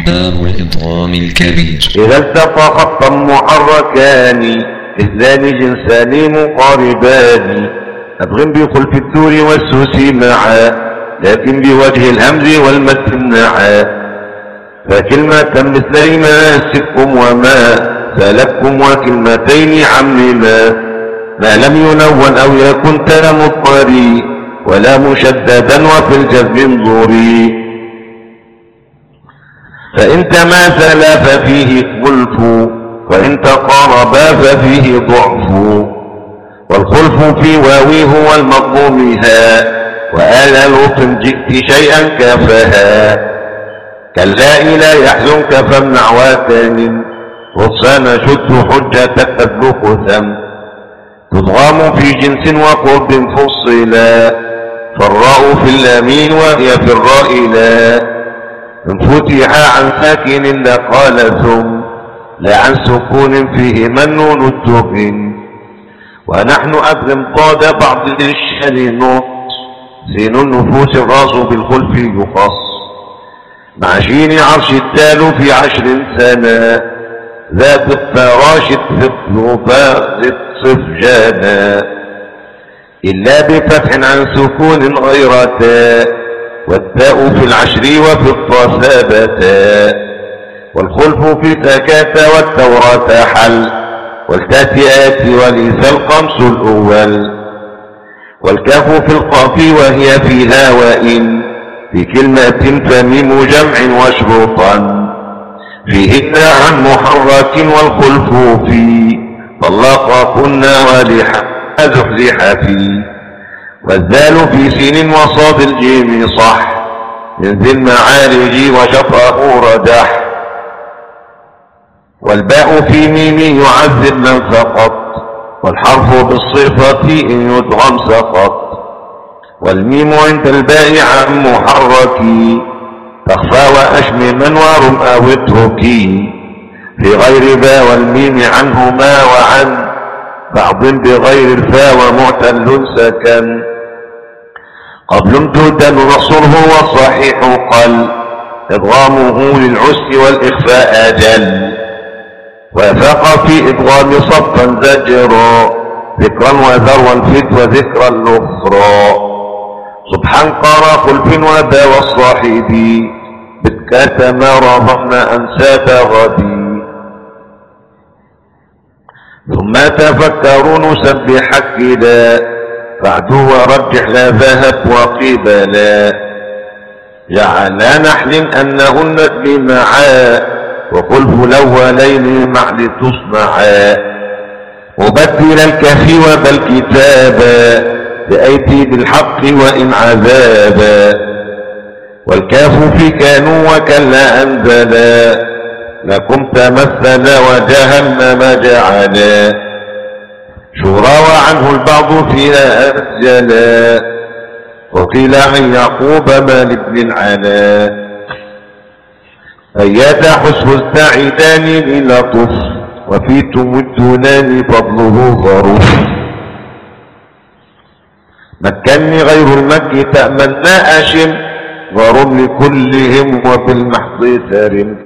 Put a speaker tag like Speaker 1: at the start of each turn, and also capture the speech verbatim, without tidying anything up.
Speaker 1: دار الإضغام الكبير.
Speaker 2: إذا التقى خطا محركان اثنان جنسان مقاربان أبغم بخلف الدور والسوس معا لكن بوجه الهمز والمد امنعا فكلمة مثليهما سكم وما سلككم وكلمتين عمما ما لم ينون أو يكن تلا مضطري ولا مشددا وفي الجذب انظري فإن تماثلا ففيه خلف وإن تقاربا ففيه ضعف والخلف في واوي هو المضموم ها وآل لوط جئت شيئا كافها كاللاء لا يحزنك فامنع واتان غصان شد حجتك تبلغ ثم تضغام في جنس وقرب فصلا فالراء في اللامين وهي في الراء لا إن فتح عن ساكن لقال ثم لا عن سكون فيه منون التقن ونحن أكرم ضاد بعض الشان نص سين النفوس الراس بالخلف يخص مع شين عرش التال في عشر سنة ذات الفراش الثقل فاغت صفجانا إلا بفتح عن سكون غير تاء والتاء في العشر وفي الطا ثابتا والخلف في تكات والتوراة حل والتاتئات وليس القمس الأول والكاف في القاف وهي فيها وإن في كلمة فميم جمع وشروطا فيهن عن محرك والخلف في طلق كنا ولحا زحزح في والذال في سين وصاد الجيم صح من ذي المعارج وشطأه ردح والباء في ميم يعذب من فقط والحرف بالصفة إن يدغم سقط والميم عند الباء عن محرك تخفى وأشمما ورم أو اتركي في غير باء والميم عنهما وعن بعض بغير الفاء ومعتل سكن قبل امتداد نصره والصحيح قل إضغامه للعسر والإخفاء أجل وافق في إضغام صفا زجرا ذكرا وذروا الفت وذكرا الأخرى سبحان قرى خلف وبا والصاحب بتكات ما رضمنا أنساب غدي ثم تفكروا نسبحك كدا فاعدوا ورجح لا ذهب وقبلا جعل نحل أنهن بمعا وخلف الأولين مع لتصنعا مبدل الكهف وبل كتابا بأيدي بالحق وإن عذابا والكاف في كانوا وكلا أنزلا لكم تمثل وجهنم جعلا شورى وعنه البعض فيها أسجلا وقيل عن يعقوب مال ابن العلا أيات حسب السعيدان للطف وفي تمدنان فضله ظروف مكني غير المك تأمنا أشم ورم لكلهم وفي المحض ثارم